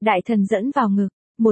Đại thần dẫn vào ngực,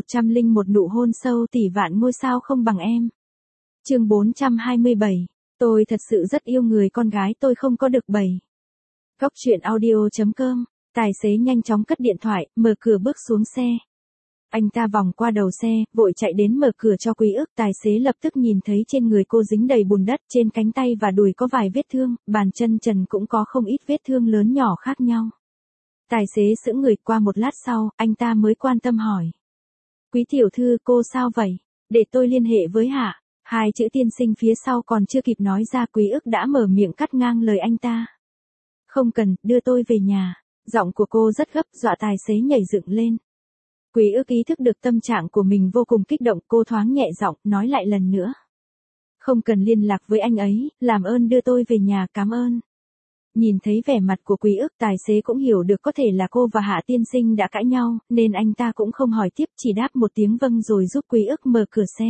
101 nụ hôn sâu tỷ vạn ngôi sao không bằng em. Chương 427, tôi thật sự rất yêu người con gái tôi không có được bày. Góc truyện audio.com, tài xế nhanh chóng cất điện thoại, mở cửa bước xuống xe. Anh ta vòng qua đầu xe, vội chạy đến mở cửa cho Quý Ức. Tài xế lập tức nhìn thấy trên người cô dính đầy bùn đất, trên cánh tay và đùi có vài vết thương, bàn chân trần cũng có không ít vết thương lớn nhỏ khác nhau. Tài xế sững người, qua một lát sau, anh ta mới quan tâm hỏi. Quý tiểu thư, cô sao vậy? Để tôi liên hệ với Hạ. Hai chữ tiên sinh phía sau còn chưa kịp nói ra, Quý Ức đã mở miệng cắt ngang lời anh ta. Không cần, đưa tôi về nhà. Giọng của cô rất gấp, dọa tài xế nhảy dựng lên. Quý Ức ý thức được tâm trạng của mình vô cùng kích động, cô thoáng nhẹ giọng, nói lại lần nữa. Không cần liên lạc với anh ấy, làm ơn đưa tôi về nhà, cảm ơn. Nhìn thấy vẻ mặt của Quý Ức, tài xế cũng hiểu được có thể là cô và Hạ tiên sinh đã cãi nhau, nên anh ta cũng không hỏi tiếp, chỉ đáp một tiếng vâng rồi giúp Quý Ức mở cửa xe.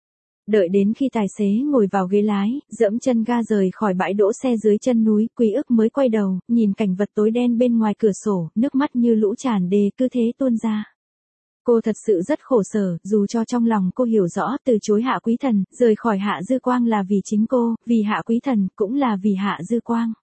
Đợi đến khi tài xế ngồi vào ghế lái, dẫm chân ga rời khỏi bãi đỗ xe dưới chân núi, Quý Ức mới quay đầu, nhìn cảnh vật tối đen bên ngoài cửa sổ, nước mắt như lũ tràn đê cứ thế tuôn ra. Cô thật sự rất khổ sở, dù cho trong lòng cô hiểu rõ từ chối Hạ Quý Thần, rời khỏi Hạ Dư Quang là vì chính cô, vì Hạ Quý Thần, cũng là vì Hạ Dư Quang.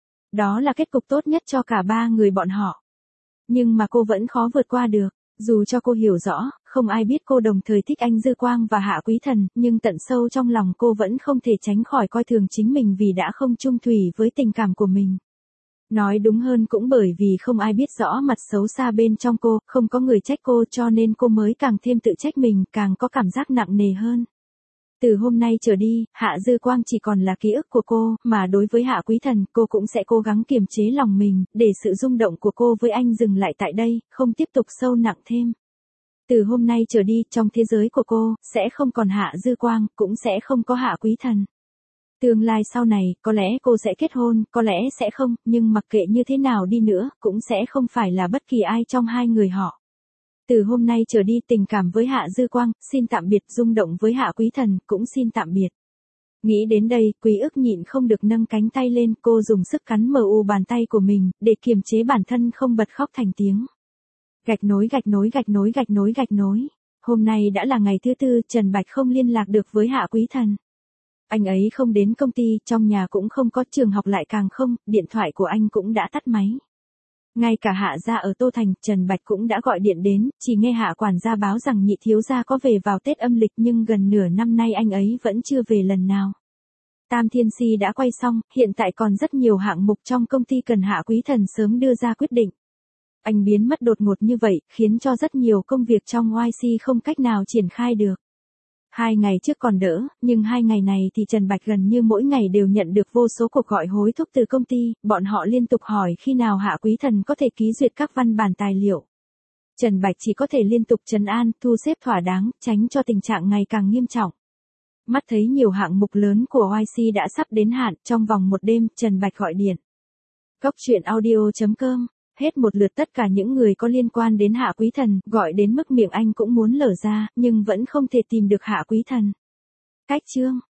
Đó là kết cục tốt nhất cho cả ba người bọn họ. Nhưng mà cô vẫn khó vượt qua được. Dù cho cô hiểu rõ, không ai biết cô đồng thời thích anh Dư Quang và Hạ Quý Thần, nhưng tận sâu trong lòng cô vẫn không thể tránh khỏi coi thường chính mình vì đã không chung thủy với tình cảm của mình. Nói đúng hơn cũng bởi vì không ai biết rõ mặt xấu xa bên trong cô, không có người trách cô cho nên cô mới càng thêm tự trách mình, càng có cảm giác nặng nề hơn. Từ hôm nay trở đi, Hạ Dư Quang chỉ còn là ký ức của cô, mà đối với Hạ Quý Thần, cô cũng sẽ cố gắng kiềm chế lòng mình, để sự rung động của cô với anh dừng lại tại đây, không tiếp tục sâu nặng thêm. Từ hôm nay trở đi, trong thế giới của cô, sẽ không còn Hạ Dư Quang, cũng sẽ không có Hạ Quý Thần. Tương lai sau này, có lẽ cô sẽ kết hôn, có lẽ sẽ không, nhưng mặc kệ như thế nào đi nữa, cũng sẽ không phải là bất kỳ ai trong hai người họ. Từ hôm nay trở đi, tình cảm với Hạ Dư Quang, xin tạm biệt, rung động với Hạ Quý Thần, cũng xin tạm biệt. Nghĩ đến đây, Quý Ức nhịn không được nâng cánh tay lên, cô dùng sức cắn mu bàn tay của mình, để kiềm chế bản thân không bật khóc thành tiếng. Gạch nối gạch nối gạch nối gạch nối gạch nối. Hôm nay đã là ngày thứ tư, Trần Bạch không liên lạc được với Hạ Quý Thần. Anh ấy không đến công ty, trong nhà cũng không có, trường học lại càng không, điện thoại của anh cũng đã tắt máy. Ngay cả Hạ gia ở Tô Thành, Trần Bạch cũng đã gọi điện đến, chỉ nghe Hạ quản gia báo rằng nhị thiếu gia có về vào Tết âm lịch nhưng gần nửa năm nay anh ấy vẫn chưa về lần nào. Tam Thiên Si đã quay xong, hiện tại còn rất nhiều hạng mục trong công ty cần Hạ Quý Thần sớm đưa ra quyết định. Anh biến mất đột ngột như vậy, khiến cho rất nhiều công việc trong YC không cách nào triển khai được. 2 ngày trước còn đỡ, nhưng 2 ngày này thì Trần Bạch gần như mỗi ngày đều nhận được vô số cuộc gọi hối thúc từ công ty, bọn họ liên tục hỏi khi nào Hạ Quý Thần có thể ký duyệt các văn bản tài liệu. Trần Bạch chỉ có thể liên tục trấn an, thu xếp thỏa đáng, tránh cho tình trạng ngày càng nghiêm trọng. Mắt thấy nhiều hạng mục lớn của YC đã sắp đến hạn, trong vòng một đêm, Trần Bạch gọi điện. Góc truyện audio.com, hết một lượt tất cả những người có liên quan đến Hạ Quý Thần, gọi đến mức miệng anh cũng muốn lở ra, nhưng vẫn không thể tìm được Hạ Quý Thần. Cách chương